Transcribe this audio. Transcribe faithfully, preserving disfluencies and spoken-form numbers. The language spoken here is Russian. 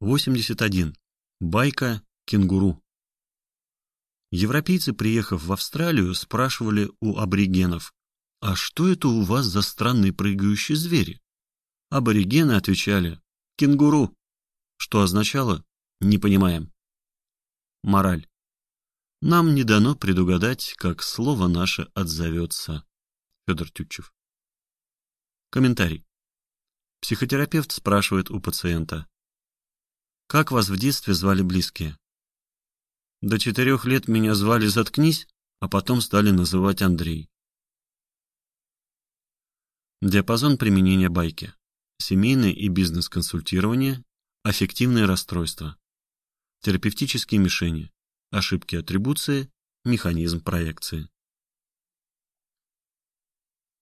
восемьдесят один. Байка кенгуру. Европейцы, приехав в Австралию, спрашивали у аборигенов: «А что это у вас за странные прыгающие звери?» Аборигены отвечали: «Кенгуру», что означало «не понимаем». Мораль. Нам не дано предугадать, как слово наше отзовется. Федор Тютчев. Комментарий. Психотерапевт спрашивает у пациента: «Как вас в детстве звали близкие?» «До четырех лет меня звали «Заткнись», а потом стали называть Андрей». Диапазон применения байки. Семейное и бизнес-консультирование, аффективные расстройства, терапевтические мишени, ошибки атрибуции, механизм проекции.